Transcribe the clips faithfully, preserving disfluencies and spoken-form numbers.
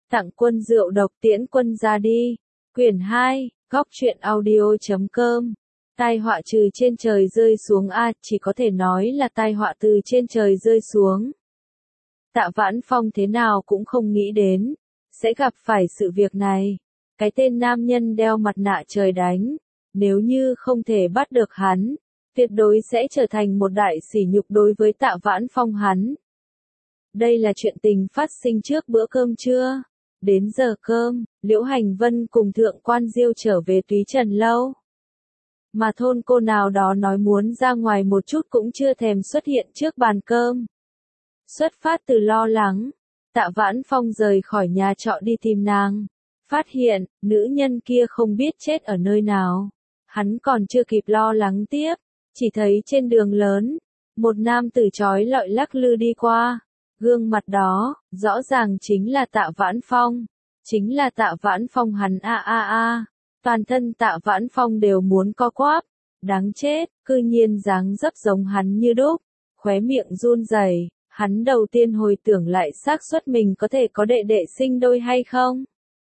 Tặng quân rượu độc tiễn quân ra đi. Quyển hai, góc truyện audio chấm com. Tai họa trừ trên trời rơi xuống a, chỉ có thể nói là tai họa từ trên trời rơi xuống. Tạ Vãn Phong thế nào cũng không nghĩ đến, sẽ gặp phải sự việc này. Cái tên nam nhân đeo mặt nạ trời đánh, nếu như không thể bắt được hắn, tuyệt đối sẽ trở thành một đại sỉ nhục đối với Tạ Vãn Phong hắn. Đây là chuyện tình phát sinh trước bữa cơm trưa. Đến giờ cơm, Liễu Hành Vân cùng Thượng Quan Diêu trở về Túy Trần Lâu. Mà thôn cô nào đó nói muốn ra ngoài một chút cũng chưa thèm xuất hiện trước bàn cơm. Xuất phát từ lo lắng, Tạ Vãn Phong rời khỏi nhà trọ đi tìm nàng. Phát hiện, nữ nhân kia không biết chết ở nơi nào. Hắn còn chưa kịp lo lắng tiếp, chỉ thấy trên đường lớn, một nam tử trói lọi lắc lư đi qua. Gương mặt đó, rõ ràng chính là Tạ Vãn Phong. Chính là Tạ Vãn Phong hắn a a a. Toàn thân Tạ Vãn Phong đều muốn co quắp. Đáng chết, cư nhiên dáng dấp giống hắn như đúc. Khóe miệng run rẩy, hắn đầu tiên hồi tưởng lại xác suất mình có thể có đệ đệ sinh đôi hay không.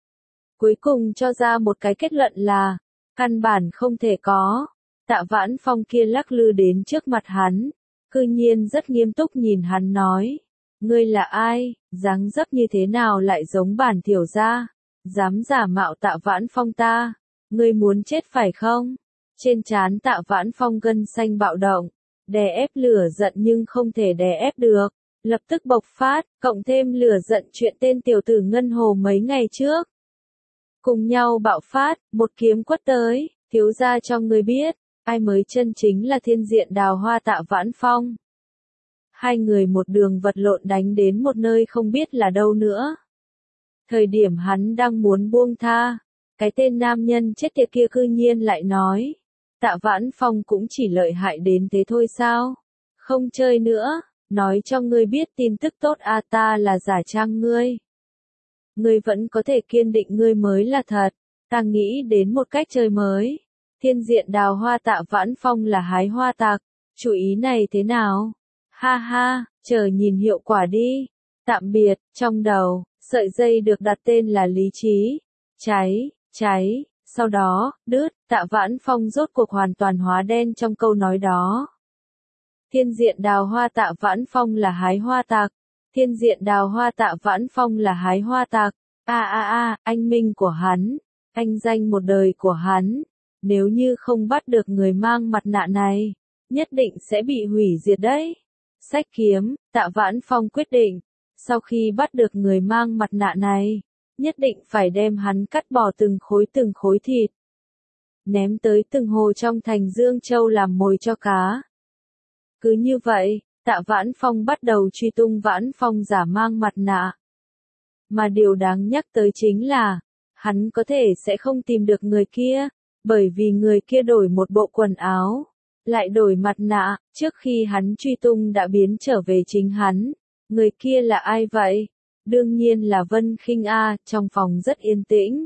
Cuối cùng cho ra một cái kết luận là, căn bản không thể có. Tạ Vãn Phong kia lắc lư đến trước mặt hắn, cư nhiên rất nghiêm túc nhìn hắn nói. Ngươi là ai, dáng dấp như thế nào lại giống bản tiểu gia, dám giả mạo Tạ Vãn Phong ta, ngươi muốn chết phải không? Trên trán Tạ Vãn Phong gân xanh bạo động, đè ép lửa giận nhưng không thể đè ép được, lập tức bộc phát, cộng thêm lửa giận chuyện tên tiểu tử Ngân Hồ mấy ngày trước. Cùng nhau bạo phát, một kiếm quất tới, thiếu gia cho ngươi biết, ai mới chân chính là thiên diện đào hoa Tạ Vãn Phong. Hai người một đường vật lộn đánh đến một nơi không biết là đâu nữa. Thời điểm hắn đang muốn buông tha, cái tên nam nhân chết tiệt kia cư nhiên lại nói, Tạ Vãn Phong cũng chỉ lợi hại đến thế thôi sao? Không chơi nữa, nói cho ngươi biết tin tức tốt a, ta là giả trang ngươi. Ngươi vẫn có thể kiên định ngươi mới là thật, ta nghĩ đến một cách chơi mới. Thiên diện đào hoa Tạ Vãn Phong là hái hoa tặc, chủ ý này thế nào? Ha ha, chờ nhìn hiệu quả đi. Tạm biệt, trong đầu, sợi dây được đặt tên là lý trí. Cháy, cháy, sau đó, đứt, Tạ Vãn Phong rốt cuộc hoàn toàn hóa đen trong câu nói đó. Thiên diện đào hoa Tạ Vãn Phong là hái hoa tặc. Thiên diện đào hoa Tạ Vãn Phong là hái hoa tặc. A a a, anh minh của hắn, anh danh một đời của hắn. Nếu như không bắt được người mang mặt nạ này, nhất định sẽ bị hủy diệt đấy. Xách kiếm, Tạ Vãn Phong quyết định, sau khi bắt được người mang mặt nạ này, nhất định phải đem hắn cắt bỏ từng khối từng khối thịt. Ném tới từng hồ trong thành Dương Châu làm mồi cho cá. Cứ như vậy, Tạ Vãn Phong bắt đầu truy tung Vãn Phong giả mang mặt nạ. Mà điều đáng nhắc tới chính là, hắn có thể sẽ không tìm được người kia, bởi vì người kia đổi một bộ quần áo. Lại đổi mặt nạ, trước khi hắn truy tung đã biến trở về chính hắn. Người kia là ai vậy? Đương nhiên là Vân Khinh A, trong phòng rất yên tĩnh.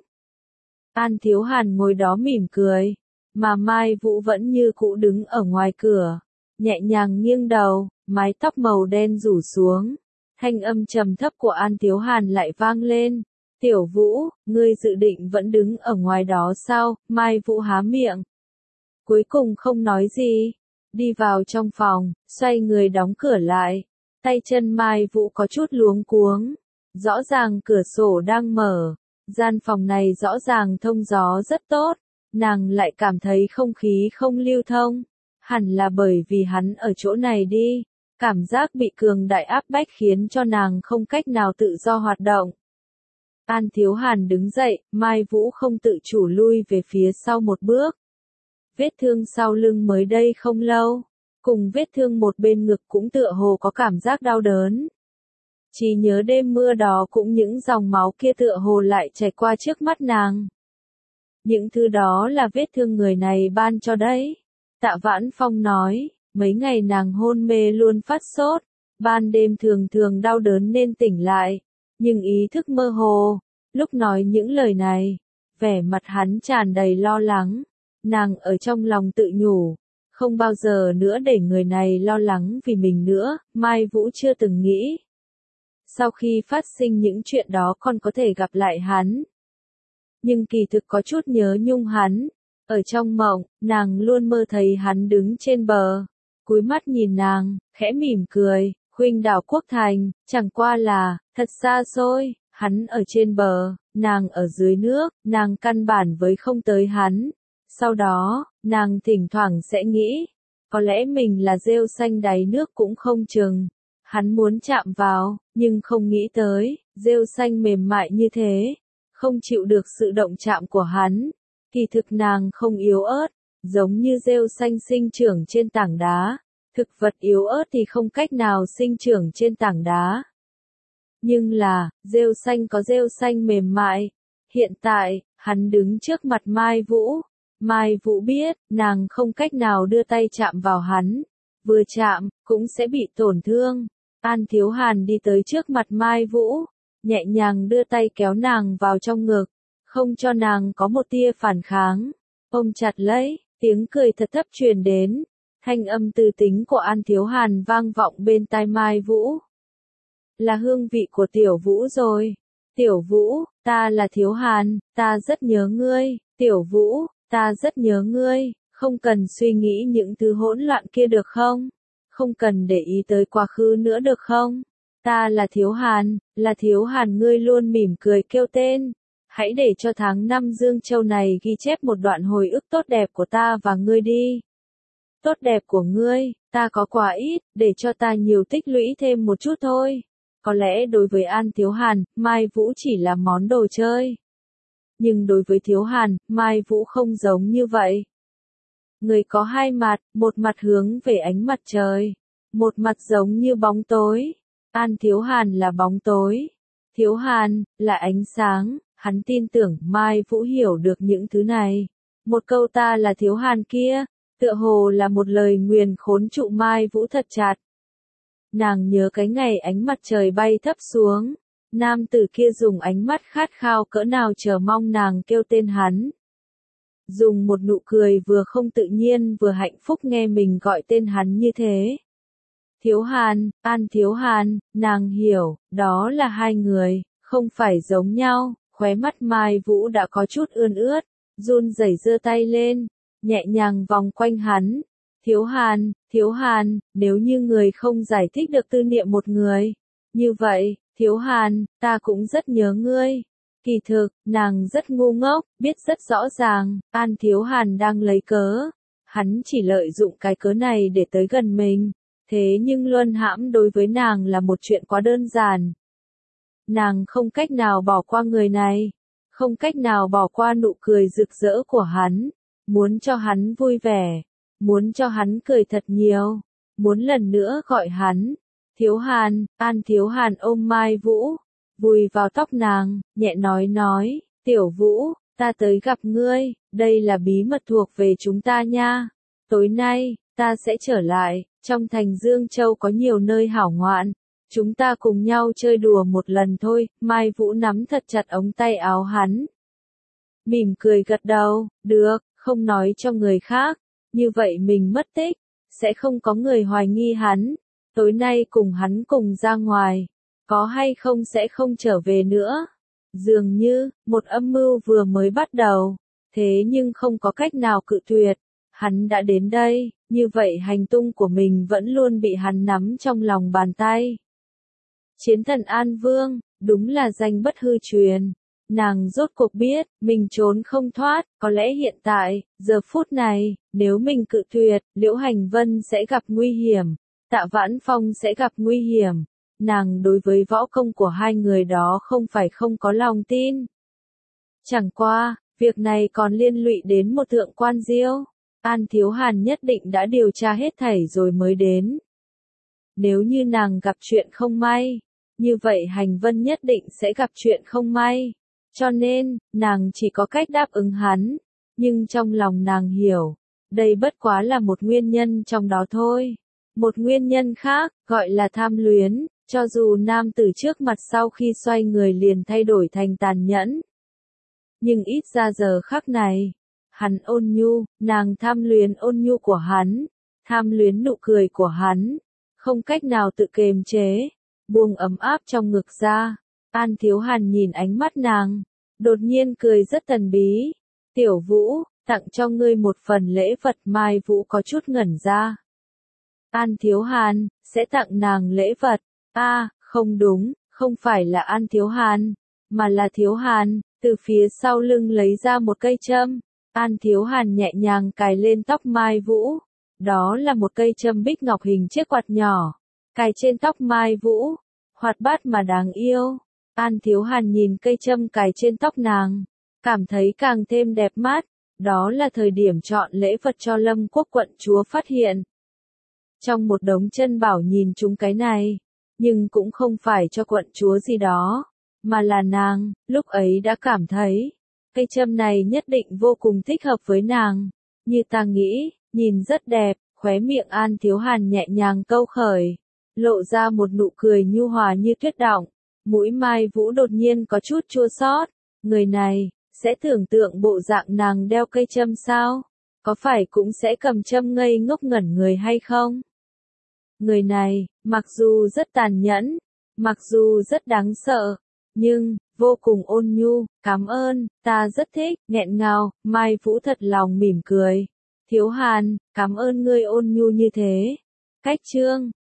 An Thiếu Hàn ngồi đó mỉm cười, mà Mai Vũ vẫn như cũ đứng ở ngoài cửa, nhẹ nhàng nghiêng đầu, mái tóc màu đen rủ xuống. Thanh âm trầm thấp của An Thiếu Hàn lại vang lên. Tiểu Vũ, ngươi dự định vẫn đứng ở ngoài đó sao? Mai Vũ há miệng. Cuối cùng không nói gì, đi vào trong phòng, xoay người đóng cửa lại, tay chân Mai Vũ có chút luống cuống, rõ ràng cửa sổ đang mở, gian phòng này rõ ràng thông gió rất tốt, nàng lại cảm thấy không khí không lưu thông, hẳn là bởi vì hắn ở chỗ này đi, cảm giác bị cường đại áp bách khiến cho nàng không cách nào tự do hoạt động. An Thiếu Hàn đứng dậy, Mai Vũ không tự chủ lui về phía sau một bước. Vết thương sau lưng mới đây không lâu, cùng vết thương một bên ngực cũng tựa hồ có cảm giác đau đớn. Chỉ nhớ đêm mưa đó cũng những dòng máu kia tựa hồ lại chảy qua trước mắt nàng. Những thứ đó là vết thương người này ban cho đấy. Tạ Vãn Phong nói, mấy ngày nàng hôn mê luôn phát sốt, ban đêm thường thường đau đớn nên tỉnh lại, nhưng ý thức mơ hồ. Lúc nói những lời này, vẻ mặt hắn tràn đầy lo lắng. Nàng ở trong lòng tự nhủ, không bao giờ nữa để người này lo lắng vì mình nữa, Mai Vũ chưa từng nghĩ. sau khi phát sinh những chuyện đó còn có thể gặp lại hắn. Nhưng kỳ thực có chút nhớ nhung hắn. Ở trong mộng, nàng luôn mơ thấy hắn đứng trên bờ, cúi mắt nhìn nàng, khẽ mỉm cười, khuynh đảo quốc thành, chẳng qua là, thật xa xôi, hắn ở trên bờ, nàng ở dưới nước, nàng căn bản với không tới hắn. Sau đó, nàng thỉnh thoảng sẽ nghĩ, có lẽ mình là rêu xanh đáy nước cũng không chừng. Hắn muốn chạm vào, nhưng không nghĩ tới, rêu xanh mềm mại như thế, không chịu được sự động chạm của hắn. Kỳ thực nàng không yếu ớt, giống như rêu xanh sinh trưởng trên tảng đá. Thực vật yếu ớt thì không cách nào sinh trưởng trên tảng đá. Nhưng là, rêu xanh có rêu xanh mềm mại. Hiện tại, hắn đứng trước mặt Mai Vũ. Mai Vũ biết, nàng không cách nào đưa tay chạm vào hắn. Vừa chạm, cũng sẽ bị tổn thương. An Thiếu Hàn đi tới trước mặt Mai Vũ, nhẹ nhàng đưa tay kéo nàng vào trong ngực, không cho nàng có một tia phản kháng. Ôm chặt lấy, tiếng cười thật thấp truyền đến. Thanh âm từ tính của An Thiếu Hàn vang vọng bên tai Mai Vũ. Là hương vị của Tiểu Vũ rồi. Tiểu Vũ, ta là Thiếu Hàn, ta rất nhớ ngươi. Tiểu Vũ, ta rất nhớ ngươi, không cần suy nghĩ những thứ hỗn loạn kia được không? Không cần để ý tới quá khứ nữa được không? Ta là Thiếu Hàn, là Thiếu Hàn, ngươi luôn mỉm cười kêu tên. Hãy để cho tháng năm Dương Châu này ghi chép một đoạn hồi ức tốt đẹp của ta và ngươi đi. Tốt đẹp của ngươi, ta có quá ít, để cho ta nhiều tích lũy thêm một chút thôi. Có lẽ đối với An Thiếu Hàn, Mai Vũ chỉ là món đồ chơi. Nhưng đối với Thiếu Hàn, Mai Vũ không giống như vậy. Người có hai mặt, một mặt hướng về ánh mặt trời, một mặt giống như bóng tối. An Thiếu Hàn là bóng tối, Thiếu Hàn là ánh sáng. Hắn tin tưởng Mai Vũ hiểu được những thứ này. Một câu ta là Thiếu Hàn kia, tựa hồ là một lời nguyền khốn trụ Mai Vũ thật chặt. Nàng nhớ cái ngày ánh mặt trời bay thấp xuống, nam tử kia dùng ánh mắt khát khao cỡ nào chờ mong nàng kêu tên hắn. Dùng một nụ cười vừa không tự nhiên vừa hạnh phúc nghe mình gọi tên hắn như thế. Thiếu Hàn, An Thiếu Hàn, nàng hiểu, đó là hai người, không phải giống nhau. Khóe mắt Mai Vũ đã có chút ươn ướt, run rẩy giơ tay lên, nhẹ nhàng vòng quanh hắn. Thiếu Hàn, Thiếu Hàn, nếu như người không giải thích được tư niệm một người, như vậy, Thiếu Hàn, ta cũng rất nhớ ngươi. Kỳ thực, nàng rất ngu ngốc, biết rất rõ ràng, An Thiếu Hàn đang lấy cớ. Hắn chỉ lợi dụng cái cớ này để tới gần mình, thế nhưng luân hãm đối với nàng là một chuyện quá đơn giản. Nàng không cách nào bỏ qua người này, không cách nào bỏ qua nụ cười rực rỡ của hắn, muốn cho hắn vui vẻ, muốn cho hắn cười thật nhiều, muốn lần nữa gọi hắn. Thiếu Hàn, An Thiếu Hàn ôm Mai Vũ, vùi vào tóc nàng, nhẹ nói nói, Tiểu Vũ, ta tới gặp ngươi, đây là bí mật thuộc về chúng ta nha. Tối nay, ta sẽ trở lại, trong thành Dương Châu có nhiều nơi hảo ngoạn. Chúng ta cùng nhau chơi đùa một lần thôi. Mai Vũ nắm thật chặt ống tay áo hắn. Mỉm cười gật đầu, được, không nói cho người khác. Như vậy mình mất tích, sẽ không có người hoài nghi hắn. Tối nay cùng hắn cùng ra ngoài, có hay không sẽ không trở về nữa. Dường như, một âm mưu vừa mới bắt đầu, thế nhưng không có cách nào cự tuyệt. Hắn đã đến đây, như vậy hành tung của mình vẫn luôn bị hắn nắm trong lòng bàn tay. Chiến thần An Vương, đúng là danh bất hư truyền. Nàng rốt cuộc biết, mình trốn không thoát, có lẽ hiện tại, giờ phút này, nếu mình cự tuyệt, Liễu Hành Vân sẽ gặp nguy hiểm, Tạ Vãn Phong sẽ gặp nguy hiểm. Nàng đối với võ công của hai người đó không phải không có lòng tin. Chẳng qua, việc này còn liên lụy đến một thượng quan Diêu. An Thiếu Hàn nhất định đã điều tra hết thảy rồi mới đến. Nếu như nàng gặp chuyện không may, như vậy Hành Vân nhất định sẽ gặp chuyện không may. Cho nên, nàng chỉ có cách đáp ứng hắn. Nhưng trong lòng nàng hiểu, đây bất quá là một nguyên nhân trong đó thôi. Một nguyên nhân khác, gọi là tham luyến, cho dù nam tử trước mặt sau khi xoay người liền thay đổi thành tàn nhẫn. Nhưng ít ra giờ khắc này, hắn ôn nhu, nàng tham luyến ôn nhu của hắn, tham luyến nụ cười của hắn, không cách nào tự kiềm chế. buông ấm áp trong ngực ra. An Thiếu Hàn nhìn ánh mắt nàng, đột nhiên cười rất thần bí. Tiểu Vũ, tặng cho ngươi một phần lễ vật. Mai Vũ có chút ngẩn ra. An Thiếu Hàn, sẽ tặng nàng lễ vật. A, à, không đúng, không phải là An Thiếu Hàn, mà là Thiếu Hàn, từ phía sau lưng lấy ra một cây châm. An Thiếu Hàn nhẹ nhàng cài lên tóc Mai Vũ. Đó là một cây châm bích ngọc hình chiếc quạt nhỏ, cài trên tóc Mai Vũ, hoạt bát mà đáng yêu. An Thiếu Hàn nhìn cây châm cài trên tóc nàng, cảm thấy càng thêm đẹp mắt. Đó là thời điểm chọn lễ vật cho Lâm Quốc quận chúa phát hiện. Trong một đống chân bảo nhìn chúng cái này, nhưng cũng không phải cho quận chúa gì đó, mà là nàng, lúc ấy đã cảm thấy, cây châm này nhất định vô cùng thích hợp với nàng. Như ta nghĩ, nhìn rất đẹp, khóe miệng An Thiếu Hàn nhẹ nhàng câu khởi, lộ ra một nụ cười nhu hòa như tuyết động. Mũi Mai Vũ đột nhiên có chút chua xót, người này, sẽ tưởng tượng bộ dạng nàng đeo cây châm sao? Có phải cũng sẽ cầm châm ngây ngốc ngẩn người hay không? Người này, mặc dù rất tàn nhẫn, mặc dù rất đáng sợ, nhưng, vô cùng ôn nhu. Cảm ơn, ta rất thích, nghẹn ngào. Mai Vũ thật lòng mỉm cười. Thiếu Hàn, cảm ơn ngươi ôn nhu như thế. Cách chương